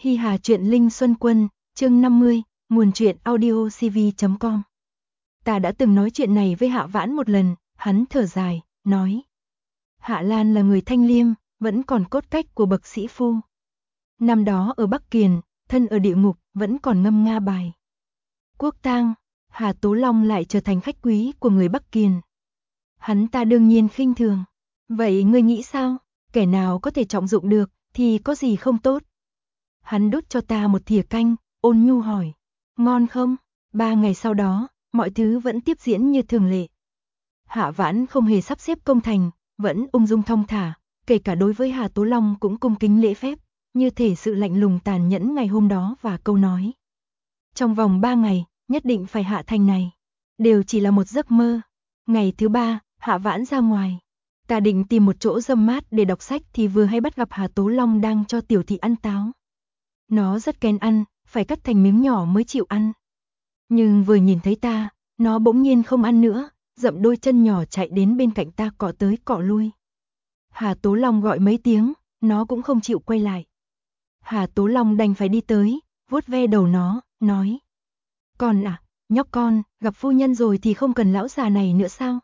Hi Hà truyện Linh Xuân Quân, chương 50, nguồn truyện audio cv.com. Ta đã từng nói chuyện này với Hạ Vãn một lần, hắn thở dài, nói. Hạ Lan là người thanh liêm, vẫn còn cốt cách của bậc sĩ phu. Năm đó ở Bắc Kiền, thân ở địa ngục, vẫn còn ngâm nga bài. Quốc tang, Hà Tố Long lại trở thành khách quý của người Bắc Kiền. Hắn ta đương nhiên khinh thường. Vậy ngươi nghĩ sao? Kẻ nào có thể trọng dụng được, thì có gì không tốt? Hắn đút cho ta một thìa canh, ôn nhu hỏi. Ngon không? 3 ngày sau đó, mọi thứ vẫn tiếp diễn như thường lệ. Hạ Vãn không hề sắp xếp công thành, vẫn ung dung thong thả, kể cả đối với Hà Tố Long cũng cung kính lễ phép, như thể sự lạnh lùng tàn nhẫn ngày hôm đó và câu nói. Trong vòng 3 ngày, nhất định phải hạ thành này. Đều chỉ là một giấc mơ. Ngày thứ 3, Hạ Vãn ra ngoài. Ta định tìm một chỗ râm mát để đọc sách thì vừa hay bắt gặp Hà Tố Long đang cho tiểu thị ăn táo. Nó rất kén ăn, phải cắt thành miếng nhỏ mới chịu ăn. Nhưng vừa nhìn thấy ta, nó bỗng nhiên không ăn nữa, dậm đôi chân nhỏ chạy đến bên cạnh ta cọ tới cọ lui. Hà Tố Long gọi mấy tiếng, nó cũng không chịu quay lại. Hà Tố Long đành phải đi tới, vuốt ve đầu nó, nói. Con à, nhóc con, gặp phu nhân rồi thì không cần lão già này nữa sao?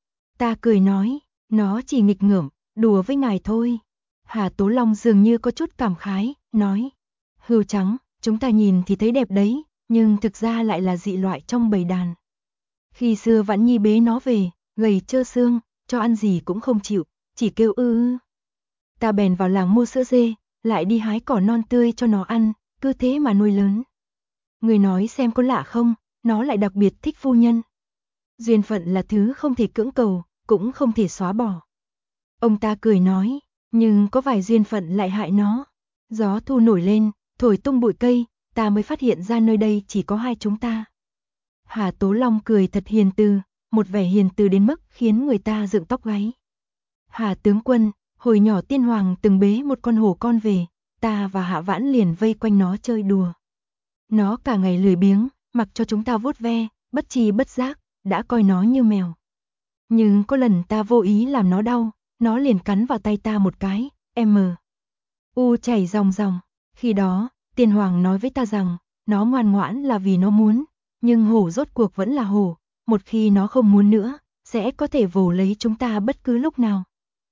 Ta cười nói, nó chỉ nghịch ngợm, đùa với ngài thôi. Hà Tố Long dường như có chút cảm khái, nói. Hươu trắng, chúng ta nhìn thì thấy đẹp đấy, nhưng thực ra lại là dị loại trong bầy đàn. Khi xưa Vãn Nhi bế nó về, gầy trơ xương, cho ăn gì cũng không chịu, chỉ kêu ư. Ta bèn vào làng mua sữa dê, lại đi hái cỏ non tươi cho nó ăn, cứ thế mà nuôi lớn. Người nói xem có lạ không, nó lại đặc biệt thích phu nhân. Duyên phận là thứ không thể cưỡng cầu, cũng không thể xóa bỏ. Ông ta cười nói, nhưng có vài duyên phận lại hại nó. Gió thu nổi lên, thổi tung bụi cây, ta mới phát hiện ra nơi đây chỉ có hai chúng ta. Hà Tố Long cười thật hiền từ, một vẻ hiền từ đến mức khiến người ta dựng tóc gáy. Hà tướng quân, hồi nhỏ Tiên Hoàng từng bế một con hổ con về, ta và Hạ Vãn liền vây quanh nó chơi đùa. Nó cả ngày lười biếng, mặc cho chúng ta vuốt ve, bất tri bất giác, đã coi nó như mèo. Nhưng có lần ta vô ý làm nó đau, nó liền cắn vào tay ta một cái, u chảy ròng ròng. Khi đó, Tiên Hoàng nói với ta rằng, nó ngoan ngoãn là vì nó muốn, nhưng hổ rốt cuộc vẫn là hổ, một khi nó không muốn nữa, sẽ có thể vồ lấy chúng ta bất cứ lúc nào.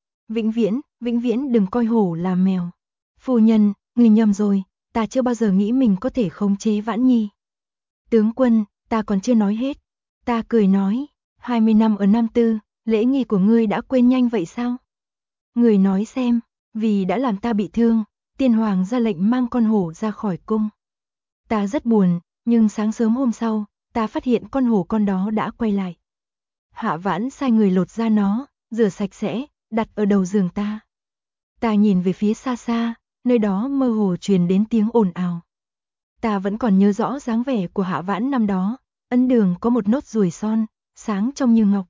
Vĩnh viễn đừng coi hổ là mèo. Phu nhân, người nhầm rồi, ta chưa bao giờ nghĩ mình có thể khống chế Vãn Nhi. Tướng quân, ta còn chưa nói hết. Ta cười nói, 20 năm ở Nam Tư, lễ nghi của ngươi đã quên nhanh vậy sao? Người nói xem, vì đã làm ta bị thương, Tiên Hoàng ra lệnh mang con hổ ra khỏi cung. Ta rất buồn, nhưng sáng sớm hôm sau, ta phát hiện con hổ con đó đã quay lại. Hạ Vãn sai người lột da nó, rửa sạch sẽ, đặt ở đầu giường ta. Ta nhìn về phía xa xa, nơi đó mơ hồ truyền đến tiếng ồn ào. Ta vẫn còn nhớ rõ dáng vẻ của Hạ Vãn năm đó, ấn đường có một nốt ruồi son, sáng trong như ngọc.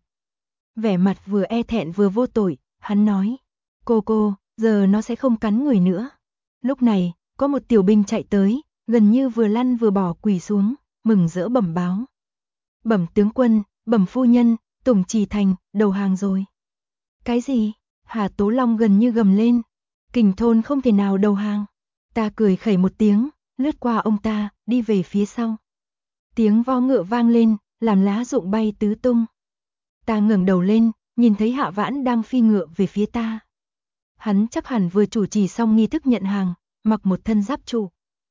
Vẻ mặt vừa e thẹn vừa vô tội, hắn nói, cô, giờ nó sẽ không cắn người nữa. Lúc này, có một tiểu binh chạy tới, gần như vừa lăn vừa bỏ quỳ xuống, mừng rỡ bẩm báo. Bẩm tướng quân, bẩm phu nhân, Tùng Trì Thành, đầu hàng rồi. Cái gì? Hà Tố Long gần như gầm lên. Kình thôn không thể nào đầu hàng. Ta cười khẩy một tiếng, lướt qua ông ta, đi về phía sau. Tiếng vo ngựa vang lên, làm lá rụng bay tứ tung. Ta ngẩng đầu lên, nhìn thấy Hạ Vãn đang phi ngựa về phía ta. Hắn chắc hẳn vừa chủ trì xong nghi thức nhận hàng, mặc một thân giáp trụ.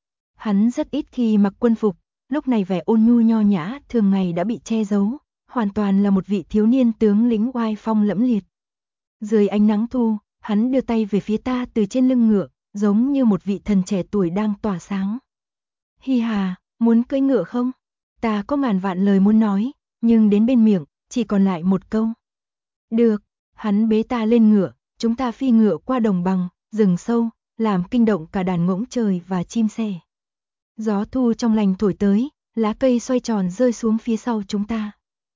Hắn rất ít khi mặc quân phục, lúc này vẻ ôn nhu nho nhã thường ngày đã bị che giấu, hoàn toàn là một vị thiếu niên tướng lĩnh oai phong lẫm liệt. Dưới ánh nắng thu, hắn đưa tay về phía ta từ trên lưng ngựa, giống như một vị thần trẻ tuổi đang tỏa sáng. Hi Hà, muốn cưỡi ngựa không? Ta có ngàn vạn lời muốn nói, nhưng đến bên miệng, chỉ còn lại một câu. Được, hắn bế ta lên ngựa, chúng ta phi ngựa qua đồng bằng, rừng sâu, làm kinh động cả đàn ngỗng trời và chim sẻ. Gió thu trong lành thổi tới, lá cây xoay tròn rơi xuống phía sau chúng ta.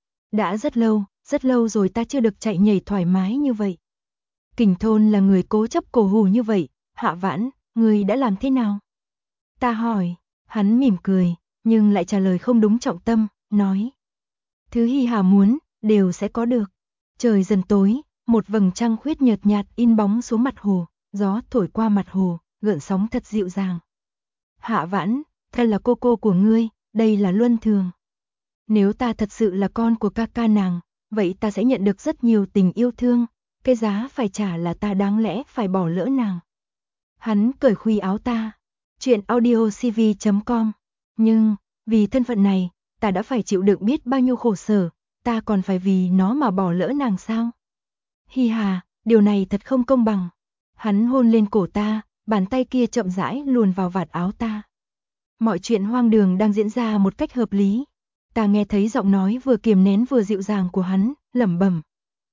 Đã rất lâu rồi ta chưa được chạy nhảy thoải mái như vậy. Kình thôn là người cố chấp cổ hủ như vậy, Hạ Vãn, người đã làm thế nào? Ta hỏi, hắn mỉm cười, nhưng lại trả lời không đúng trọng tâm, nói. Thứ Hi Hà muốn, đều sẽ có được. Trời dần tối, một vầng trăng khuyết nhợt nhạt in bóng xuống mặt hồ, gió thổi qua mặt hồ, gợn sóng thật dịu dàng. Hạ Vãn, thật là cô của ngươi, đây là luân thường. Nếu ta thật sự là con của ca ca nàng, vậy ta sẽ nhận được rất nhiều tình yêu thương, cái giá phải trả là ta đáng lẽ phải bỏ lỡ nàng. Hắn cởi khuy áo ta. Chuyện audiocv.com. Nhưng, vì thân phận này, ta đã phải chịu đựng biết bao nhiêu khổ sở, ta còn phải vì nó mà bỏ lỡ nàng sao? Hi hà, điều này thật không công bằng. Hắn hôn lên cổ ta, bàn tay kia chậm rãi luồn vào vạt áo ta. Mọi chuyện hoang đường đang diễn ra một cách hợp lý. Ta nghe thấy giọng nói vừa kiềm nén vừa dịu dàng của hắn, lẩm bẩm.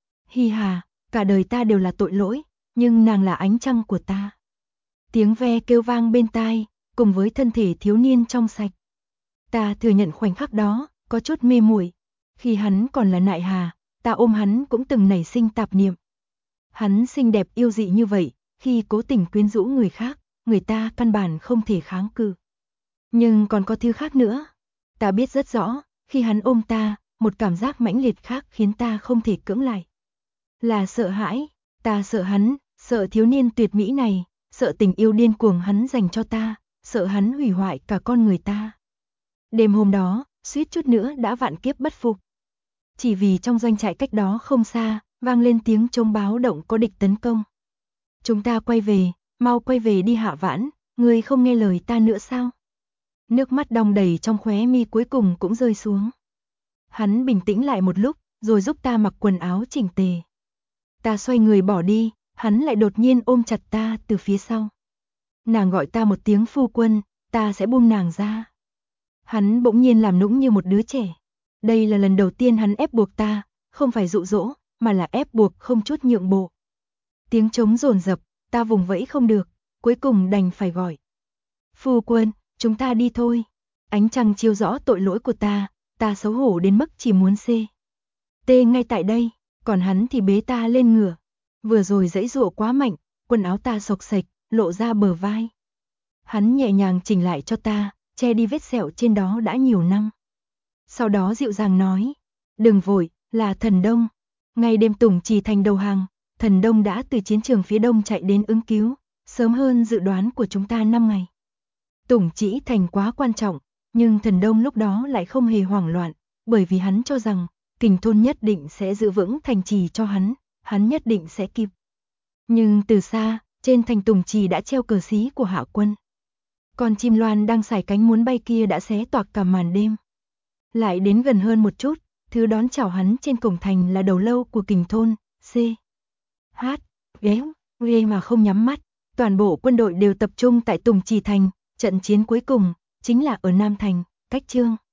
Hi hà, cả đời ta đều là tội lỗi, nhưng nàng là ánh trăng của ta. Tiếng ve kêu vang bên tai, cùng với thân thể thiếu niên trong sạch. Ta thừa nhận khoảnh khắc đó, có chút mê muội. Khi hắn còn là nại hà, ta ôm hắn cũng từng nảy sinh tạp niệm. Hắn xinh đẹp yêu dị như vậy, khi cố tình quyến rũ người khác, người ta căn bản không thể kháng cự. Nhưng còn có thứ khác nữa. Ta biết rất rõ, khi hắn ôm ta, một cảm giác mãnh liệt khác khiến ta không thể cưỡng lại. Là sợ hãi, ta sợ hắn, sợ thiếu niên tuyệt mỹ này, sợ tình yêu điên cuồng hắn dành cho ta, sợ hắn hủy hoại cả con người ta. Đêm hôm đó, suýt chút nữa đã vạn kiếp bất phục. Chỉ vì trong doanh trại cách đó không xa, vang lên tiếng trống báo động có địch tấn công. Chúng ta quay về, mau quay về đi Hạ Vãn, ngươi không nghe lời ta nữa sao? Nước mắt đong đầy trong khóe mi cuối cùng cũng rơi xuống. Hắn bình tĩnh lại một lúc, rồi giúp ta mặc quần áo chỉnh tề. Ta xoay người bỏ đi, hắn lại đột nhiên ôm chặt ta từ phía sau. Nàng gọi ta một tiếng phu quân, ta sẽ buông nàng ra. Hắn bỗng nhiên làm nũng như một đứa trẻ. Đây là lần đầu tiên hắn ép buộc ta, không phải dụ dỗ, mà là ép buộc không chút nhượng bộ. Tiếng trống dồn dập, ta vùng vẫy không được, cuối cùng đành phải gọi. Phu quân, chúng ta đi thôi. Ánh trăng chiếu rõ tội lỗi của ta xấu hổ đến mức chỉ muốn tê ngay tại đây, còn hắn thì bế ta lên ngựa. Vừa rồi giãy giụa quá mạnh, quần áo ta xộc xệch, lộ ra bờ vai. Hắn nhẹ nhàng chỉnh lại cho ta, che đi vết sẹo trên đó đã nhiều năm. Sau đó dịu dàng nói, đừng vội, là Thần Đông. Ngày đêm Tùng Trì Thành đầu hàng, Thần Đông đã từ chiến trường phía đông chạy đến ứng cứu, sớm hơn dự đoán của chúng ta 5 ngày. Tùng Trì Thành quá quan trọng, nhưng Thần Đông lúc đó lại không hề hoảng loạn, bởi vì hắn cho rằng, Kình Thôn nhất định sẽ giữ vững thành trì cho hắn nhất định sẽ kịp. Nhưng từ xa, trên thành Tùng Trì đã treo cờ xí của Hạ quân. Con chim loan đang sải cánh muốn bay kia đã xé toạc cả màn đêm. Lại đến gần hơn một chút, thứ đón chào hắn trên cổng thành là đầu lâu của Kình Thôn, ghé mà không nhắm mắt. Toàn bộ quân đội đều tập trung tại Tùng Trì Thành, trận chiến cuối cùng, chính là ở Nam Thành, cách Chương.